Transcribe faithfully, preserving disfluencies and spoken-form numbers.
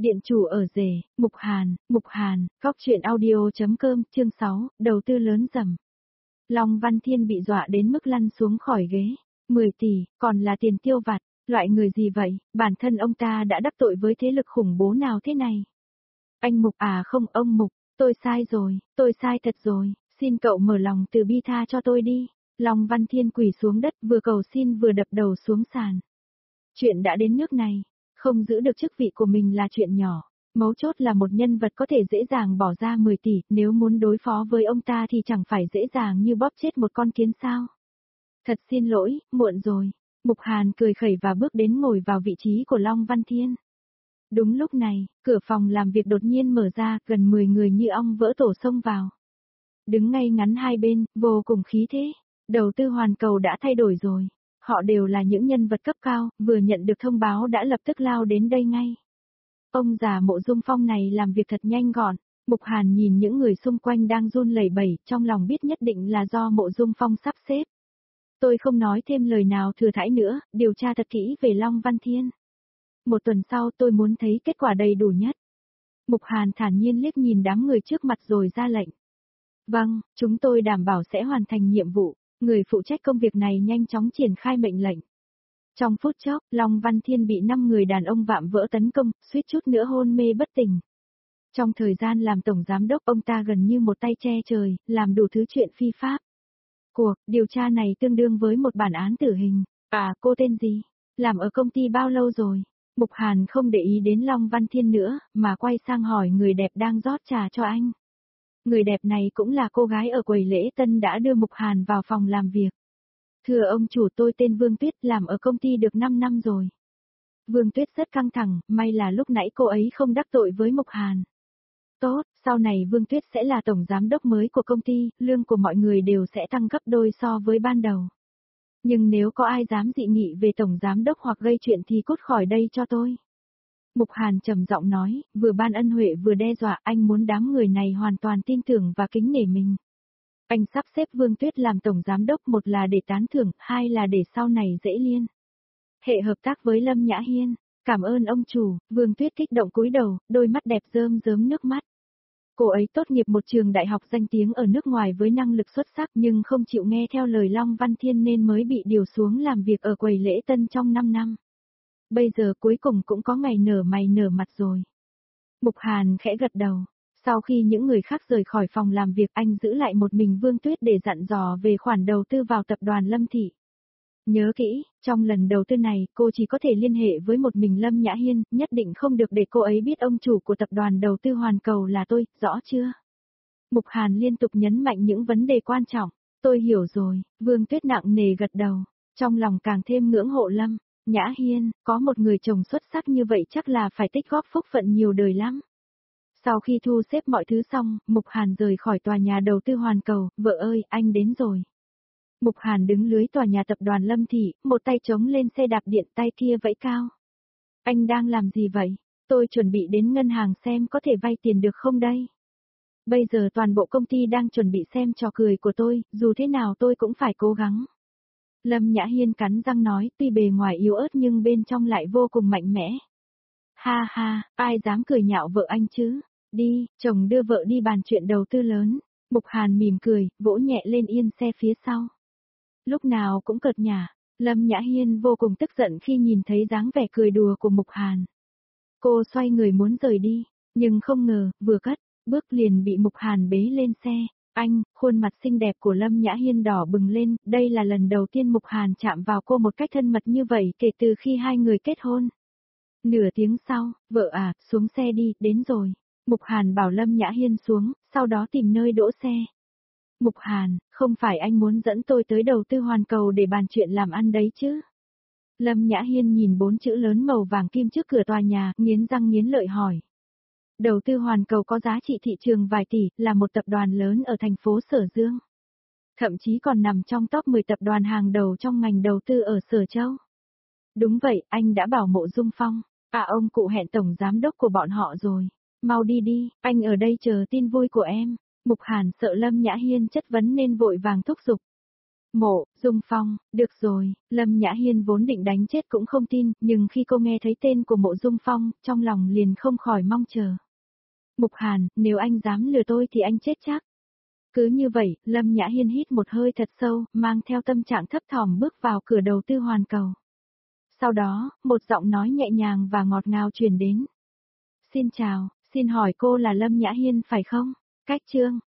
Điện chủ ở rể, Mục Hàn, Mục Hàn, góc truyện audio.com, chương sáu, đầu tư lớn rầm. Long Văn Thiên bị dọa đến mức lăn xuống khỏi ghế. mười tỷ, còn là tiền tiêu vặt, loại người gì vậy, bản thân ông ta đã đắc tội với thế lực khủng bố nào thế này? Anh Mục à không, ông Mục, tôi sai rồi, tôi sai thật rồi, xin cậu mở lòng từ bi tha cho tôi đi. Long Văn Thiên quỳ xuống đất vừa cầu xin vừa đập đầu xuống sàn. Chuyện đã đến nước này. Không giữ được chức vị của mình là chuyện nhỏ, mấu chốt là một nhân vật có thể dễ dàng bỏ ra mười tỷ, nếu muốn đối phó với ông ta thì chẳng phải dễ dàng như bóp chết một con kiến sao. Thật xin lỗi, muộn rồi. Mục Hàn cười khẩy và bước đến ngồi vào vị trí của Long Văn Thiên. Đúng lúc này, cửa phòng làm việc đột nhiên mở ra, gần mười người như ong vỡ tổ xông vào. Đứng ngay ngắn hai bên, vô cùng khí thế, đầu tư hoàn cầu đã thay đổi rồi. Họ đều là những nhân vật cấp cao, vừa nhận được thông báo đã lập tức lao đến đây ngay. Ông già Mộ Dung Phong này làm việc thật nhanh gọn. Mục Hàn nhìn những người xung quanh đang run lẩy bẩy, trong lòng biết nhất định là do Mộ Dung Phong sắp xếp. Tôi không nói thêm lời nào thừa thãi nữa, điều tra thật kỹ về Long Văn Thiên. Một tuần sau tôi muốn thấy kết quả đầy đủ nhất. Mục Hàn thản nhiên liếc nhìn đám người trước mặt rồi ra lệnh. Vâng, chúng tôi đảm bảo sẽ hoàn thành nhiệm vụ. Người phụ trách công việc này nhanh chóng triển khai mệnh lệnh. Trong phút chốc, Long Văn Thiên bị năm người đàn ông vạm vỡ tấn công, suýt chút nữa hôn mê bất tỉnh. Trong thời gian làm tổng giám đốc, ông ta gần như một tay che trời, làm đủ thứ chuyện phi pháp. Cuộc điều tra này tương đương với một bản án tử hình. À, cô tên gì? Làm ở công ty bao lâu rồi? Mục Hàn không để ý đến Long Văn Thiên nữa, mà quay sang hỏi người đẹp đang rót trà cho anh. Người đẹp này cũng là cô gái ở quầy lễ tân đã đưa Mục Hàn vào phòng làm việc. Thưa ông chủ, tôi tên Vương Tuyết, làm ở công ty được năm năm rồi. Vương Tuyết rất căng thẳng, may là lúc nãy cô ấy không đắc tội với Mục Hàn. Tốt, sau này Vương Tuyết sẽ là tổng giám đốc mới của công ty, lương của mọi người đều sẽ tăng gấp đôi so với ban đầu. Nhưng nếu có ai dám dị nghị về tổng giám đốc hoặc gây chuyện thì cút khỏi đây cho tôi. Mục Hàn trầm giọng nói, vừa ban ân huệ vừa đe dọa, anh muốn đám người này hoàn toàn tin tưởng và kính nể mình. Anh sắp xếp Vương Tuyết làm tổng giám đốc, một là để tán thưởng, hai là để sau này dễ liên hệ hợp tác với Lâm Nhã Hiên. Cảm ơn ông chủ. Vương Tuyết kích động cúi đầu, đôi mắt đẹp rơm rớm nước mắt. Cô ấy tốt nghiệp một trường đại học danh tiếng ở nước ngoài với năng lực xuất sắc, nhưng không chịu nghe theo lời Long Văn Thiên nên mới bị điều xuống làm việc ở quầy lễ tân trong năm năm. Bây giờ cuối cùng cũng có ngày nở mày nở mặt rồi. Mục Hàn khẽ gật đầu. Sau khi những người khác rời khỏi phòng làm việc, anh giữ lại một mình Vương Tuyết để dặn dò về khoản đầu tư vào tập đoàn Lâm Thị. Nhớ kỹ, trong lần đầu tư này, cô chỉ có thể liên hệ với một mình Lâm Nhã Hiên, nhất định không được để cô ấy biết ông chủ của tập đoàn đầu tư hoàn cầu là tôi, rõ chưa? Mục Hàn liên tục nhấn mạnh những vấn đề quan trọng. Tôi hiểu rồi. Vương Tuyết nặng nề gật đầu, trong lòng càng thêm ngưỡng hộ Lâm Nhã Hiên, có một người chồng xuất sắc như vậy chắc là phải tích góp phúc phận nhiều đời lắm. Sau khi thu xếp mọi thứ xong, Mục Hàn rời khỏi tòa nhà đầu tư hoàn cầu, vợ ơi, anh đến rồi. Mục Hàn đứng lưới tòa nhà tập đoàn Lâm Thị, một tay chống lên xe đạp điện, tay kia vẫy cao. Anh đang làm gì vậy? Tôi chuẩn bị đến ngân hàng xem có thể vay tiền được không đây? Bây giờ toàn bộ công ty đang chuẩn bị xem trò cười của tôi, dù thế nào tôi cũng phải cố gắng. Lâm Nhã Hiên cắn răng nói, tuy bề ngoài yếu ớt nhưng bên trong lại vô cùng mạnh mẽ. Ha ha, ai dám cười nhạo vợ anh chứ? Đi, chồng đưa vợ đi bàn chuyện đầu tư lớn. Mục Hàn mỉm cười, vỗ nhẹ lên yên xe phía sau. Lúc nào cũng cợt nhả. Lâm Nhã Hiên vô cùng tức giận khi nhìn thấy dáng vẻ cười đùa của Mục Hàn. Cô xoay người muốn rời đi, nhưng không ngờ, vừa cất bước liền bị Mục Hàn bế lên xe. Anh, khuôn mặt xinh đẹp của Lâm Nhã Hiên đỏ bừng lên, đây là lần đầu tiên Mục Hàn chạm vào cô một cách thân mật như vậy kể từ khi hai người kết hôn. Nửa tiếng sau, vợ à, xuống xe đi, đến rồi. Mục Hàn bảo Lâm Nhã Hiên xuống, sau đó tìm nơi đỗ xe. Mục Hàn, không phải anh muốn dẫn tôi tới đầu tư hoàn cầu để bàn chuyện làm ăn đấy chứ? Lâm Nhã Hiên nhìn bốn chữ lớn màu vàng kim trước cửa tòa nhà, nghiến răng nghiến lợi hỏi. Đầu tư hoàn cầu có giá trị thị trường vài tỷ, là một tập đoàn lớn ở thành phố Sở Dương. Thậm chí còn nằm trong top mười tập đoàn hàng đầu trong ngành đầu tư ở Sở Châu. Đúng vậy, anh đã bảo Mộ Dung Phong. À, ông cụ hẹn tổng giám đốc của bọn họ rồi. Mau đi đi, anh ở đây chờ tin vui của em. Mục Hàn sợ Lâm Nhã Hiên chất vấn nên vội vàng thúc giục. Mộ, Dung Phong, được rồi, Lâm Nhã Hiên vốn định đánh chết cũng không tin, nhưng khi cô nghe thấy tên của Mộ Dung Phong, trong lòng liền không khỏi mong chờ. Mục Hàn, nếu anh dám lừa tôi thì anh chết chắc. Cứ như vậy, Lâm Nhã Hiên hít một hơi thật sâu, mang theo tâm trạng thấp thỏm bước vào cửa đầu tư hoàn cầu. Sau đó, một giọng nói nhẹ nhàng và ngọt ngào truyền đến. Xin chào, xin hỏi cô là Lâm Nhã Hiên phải không? Cách chương,